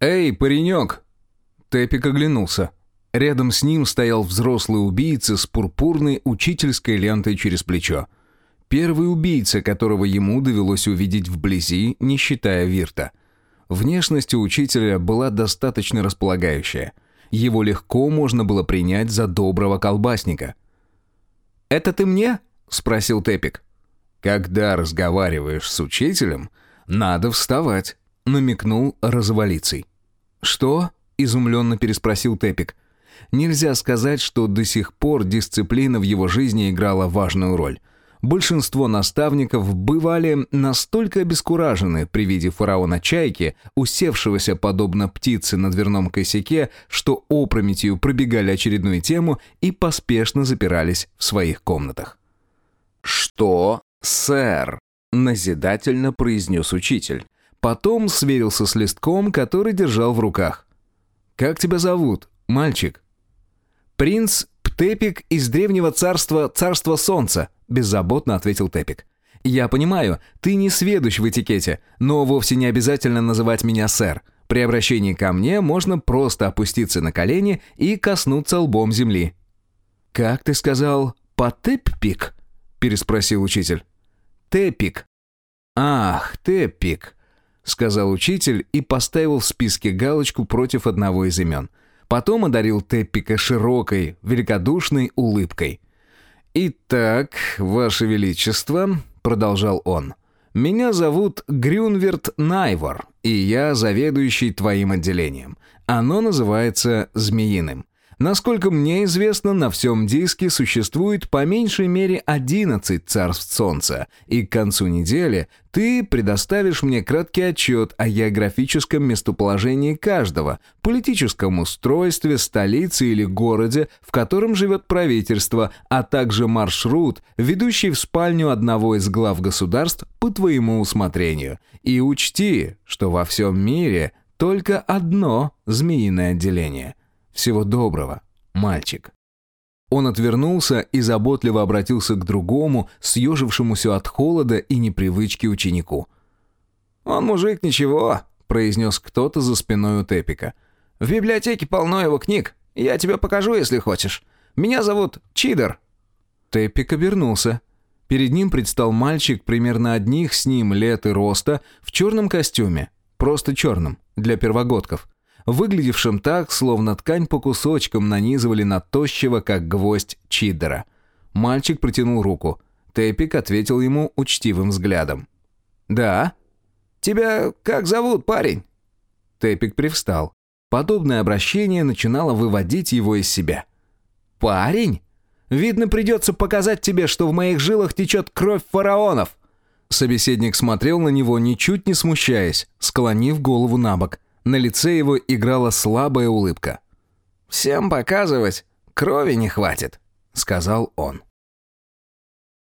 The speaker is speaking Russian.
«Эй, паренек!» Тепик оглянулся. Рядом с ним стоял взрослый убийца с пурпурной учительской лентой через плечо. Первый убийца, которого ему довелось увидеть вблизи, не считая Вирта. Внешность у учителя была достаточно располагающая. Его легко можно было принять за доброго колбасника. «Это ты мне?» — спросил Тепик. «Когда разговариваешь с учителем, надо вставать», — намекнул Развалицей. «Что?» — изумленно переспросил Тепик. Нельзя сказать, что до сих пор дисциплина в его жизни играла важную роль. Большинство наставников бывали настолько обескуражены при виде фараона-чайки, усевшегося подобно птице на дверном косяке, что опрометью пробегали очередную тему и поспешно запирались в своих комнатах. «Что, сэр?» — назидательно произнес учитель. Потом сверился с листком, который держал в руках. «Как тебя зовут, мальчик?» «Принц Птепик из древнего царства Солнца», — беззаботно ответил Тепик. «Я понимаю, ты не сведущ в этикете, но вовсе не обязательно называть меня сэр. При обращении ко мне можно просто опуститься на колени и коснуться лбом земли». «Как ты сказал, Потеппик?» — переспросил учитель. «Тепик». «Ах, Тепик», — сказал учитель и поставил в списке галочку против одного из имен. Потом одарил Теппика широкой, великодушной улыбкой. «Итак, Ваше Величество», — продолжал он, — «меня зовут Грюнверт Найвор, и я заведующий твоим отделением. Оно называется «Змеиным». Насколько мне известно, на всем диске существует по меньшей мере 11 царств Солнца, и к концу недели ты предоставишь мне краткий отчет о географическом местоположении каждого, политическом устройстве, столице или городе, в котором живет правительство, а также маршрут, ведущий в спальню одного из глав государств по твоему усмотрению. И учти, что во всем мире только одно змеиное отделение. Всего доброго, мальчик». Он отвернулся и заботливо обратился к другому, съежившемуся от холода и непривычки ученику. «Он мужик ничего», — произнес кто-то за спиной у Тепика. «В библиотеке полно его книг. Я тебе покажу, если хочешь. Меня зовут Чидер». Тепик обернулся. Перед ним предстал мальчик примерно одних с ним лет и роста, в черном костюме, просто черном, для первогодков, выглядевшим так, словно ткань по кусочкам нанизывали на тощего, как гвоздь, Чиддера. Мальчик протянул руку. Тепик ответил ему учтивым взглядом. «Да? Тебя как зовут, парень?» Тепик привстал. Подобное обращение начинало выводить его из себя. «Парень? Видно, придется показать тебе, что в моих жилах течет кровь фараонов!» Собеседник смотрел на него, ничуть не смущаясь, склонив голову на бок. На лице его играла слабая улыбка. «Всем показывать крови не хватит», — сказал он.